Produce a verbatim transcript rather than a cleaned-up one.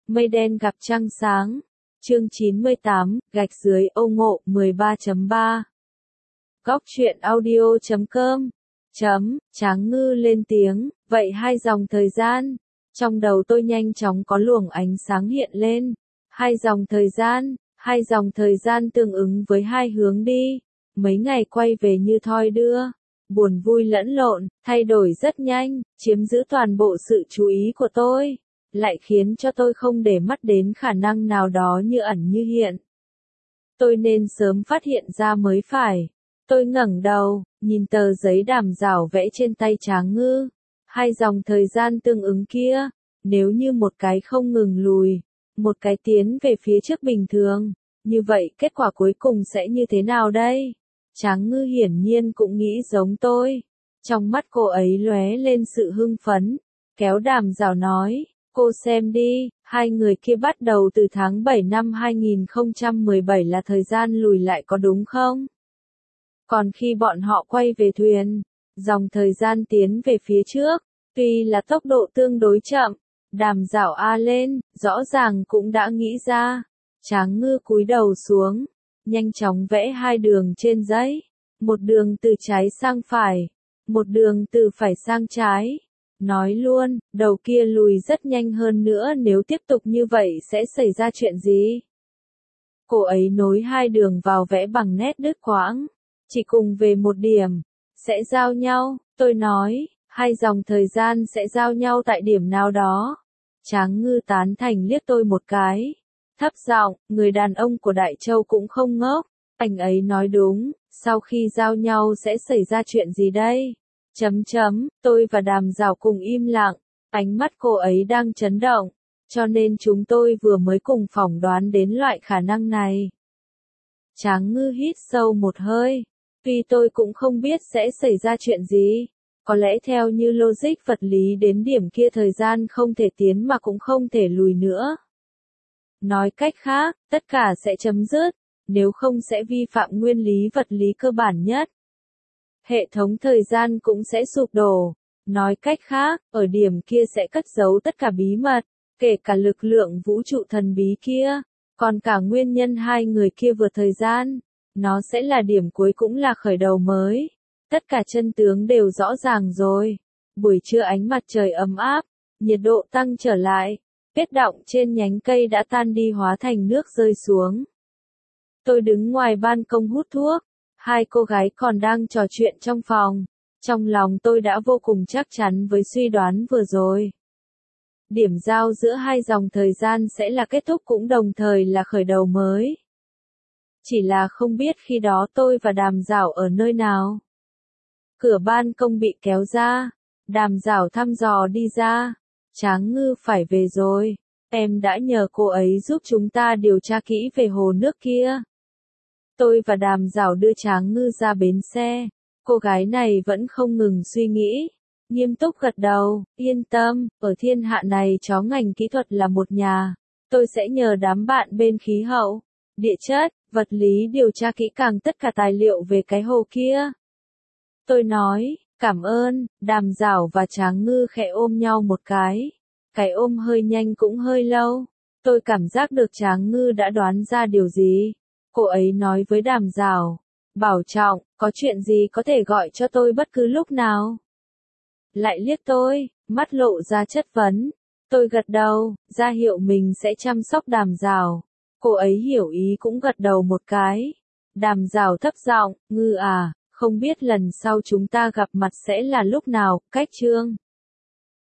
Mây đen gặp trăng sáng. Chương chín mươi tám, gạch dưới Âu Ngộ mười ba chấm ba. Góc truyện audio chấm com. Chấm, Tráng Ngư lên tiếng, vậy hai dòng thời gian. Trong đầu tôi nhanh chóng có luồng ánh sáng hiện lên. Hai dòng thời gian, hai dòng thời gian tương ứng với hai hướng đi. Mấy ngày quay về như thoi đưa. Buồn vui lẫn lộn, thay đổi rất nhanh, chiếm giữ toàn bộ sự chú ý của tôi. Lại khiến cho tôi không để mắt đến khả năng nào đó như ẩn như hiện. Tôi nên sớm phát hiện ra mới phải. Tôi ngẩng đầu, nhìn tờ giấy đàm rảo vẽ trên tay Tráng Ngư. Hai dòng thời gian tương ứng kia, nếu như một cái không ngừng lùi, một cái tiến về phía trước bình thường, như vậy kết quả cuối cùng sẽ như thế nào đây? Tráng Ngư hiển nhiên cũng nghĩ giống tôi. Trong mắt cô ấy lóe lên sự hưng phấn, kéo đàm rảo nói. Cô xem đi, hai người kia bắt đầu từ tháng bảy năm hai nghìn không trăm mười bảy là thời gian lùi lại có đúng không? Còn khi bọn họ quay về thuyền, dòng thời gian tiến về phía trước, tuy là tốc độ tương đối chậm, đàm rảo a lên, rõ ràng cũng đã nghĩ ra. Tráng Ngư cúi đầu xuống, nhanh chóng vẽ hai đường trên giấy, một đường từ trái sang phải, một đường từ phải sang trái. Nói luôn, đầu kia lùi rất nhanh hơn nữa, nếu tiếp tục như vậy sẽ xảy ra chuyện gì? Cô ấy nối hai đường vào vẽ bằng nét đứt quãng, chỉ cùng về một điểm, sẽ giao nhau, tôi nói, hai dòng thời gian sẽ giao nhau tại điểm nào đó. Tráng Ngư tán thành liếc tôi một cái, thấp giọng, người đàn ông của Đại Châu cũng không ngốc, anh ấy nói đúng, sau khi giao nhau sẽ xảy ra chuyện gì đây? Chấm chấm, tôi và đàm rảo cùng im lặng, ánh mắt cô ấy đang chấn động, cho nên chúng tôi vừa mới cùng phỏng đoán đến loại khả năng này. Tráng Ngư hít sâu một hơi, tuy tôi cũng không biết sẽ xảy ra chuyện gì, có lẽ theo như logic vật lý đến điểm kia thời gian không thể tiến mà cũng không thể lùi nữa. Nói cách khác, tất cả sẽ chấm dứt, nếu không sẽ vi phạm nguyên lý vật lý cơ bản nhất. Hệ thống thời gian cũng sẽ sụp đổ. Nói cách khác, ở điểm kia sẽ cất giấu tất cả bí mật, kể cả lực lượng vũ trụ thần bí kia, còn cả nguyên nhân hai người kia vượt thời gian. Nó sẽ là điểm cuối cũng là khởi đầu mới. Tất cả chân tướng đều rõ ràng rồi. Buổi trưa ánh mặt trời ấm áp, nhiệt độ tăng trở lại, tuyết đọng trên nhánh cây đã tan đi hóa thành nước rơi xuống. Tôi đứng ngoài ban công hút thuốc. Hai cô gái còn đang trò chuyện trong phòng. Trong lòng tôi đã vô cùng chắc chắn với suy đoán vừa rồi. Điểm giao giữa hai dòng thời gian sẽ là kết thúc cũng đồng thời là khởi đầu mới. Chỉ là không biết khi đó tôi và đàm rảo ở nơi nào. Cửa ban công bị kéo ra. Đàm rảo thăm dò đi ra. Tráng Ngư phải về rồi. Em đã nhờ cô ấy giúp chúng ta điều tra kỹ về hồ nước kia. Tôi và đàm rảo đưa Tráng Ngư ra bến xe. Cô gái này vẫn không ngừng suy nghĩ. Nghiêm túc gật đầu, yên tâm, ở thiên hạ này chó ngành kỹ thuật là một nhà. Tôi sẽ nhờ đám bạn bên khí hậu, địa chất, vật lý điều tra kỹ càng tất cả tài liệu về cái hồ kia. Tôi nói, cảm ơn, đàm rảo và Tráng Ngư khẽ ôm nhau một cái. Cái ôm hơi nhanh cũng hơi lâu. Tôi cảm giác được Tráng Ngư đã đoán ra điều gì. Cô ấy nói với đàm rảo, bảo trọng, có chuyện gì có thể gọi cho tôi bất cứ lúc nào. Lại liếc tôi, mắt lộ ra chất vấn. Tôi gật đầu, ra hiệu mình sẽ chăm sóc đàm rảo. Cô ấy hiểu ý cũng gật đầu một cái. Đàm rảo thấp giọng, Ngư à, không biết lần sau chúng ta gặp mặt sẽ là lúc nào, cách chương.